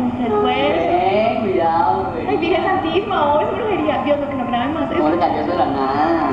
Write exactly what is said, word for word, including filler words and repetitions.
se fue. Eh, cuidado, güey. Ay, Virgen Santísima, oh, es brujería. Dios, lo que no graben más. ¿Cómo le cayó eso de la nada?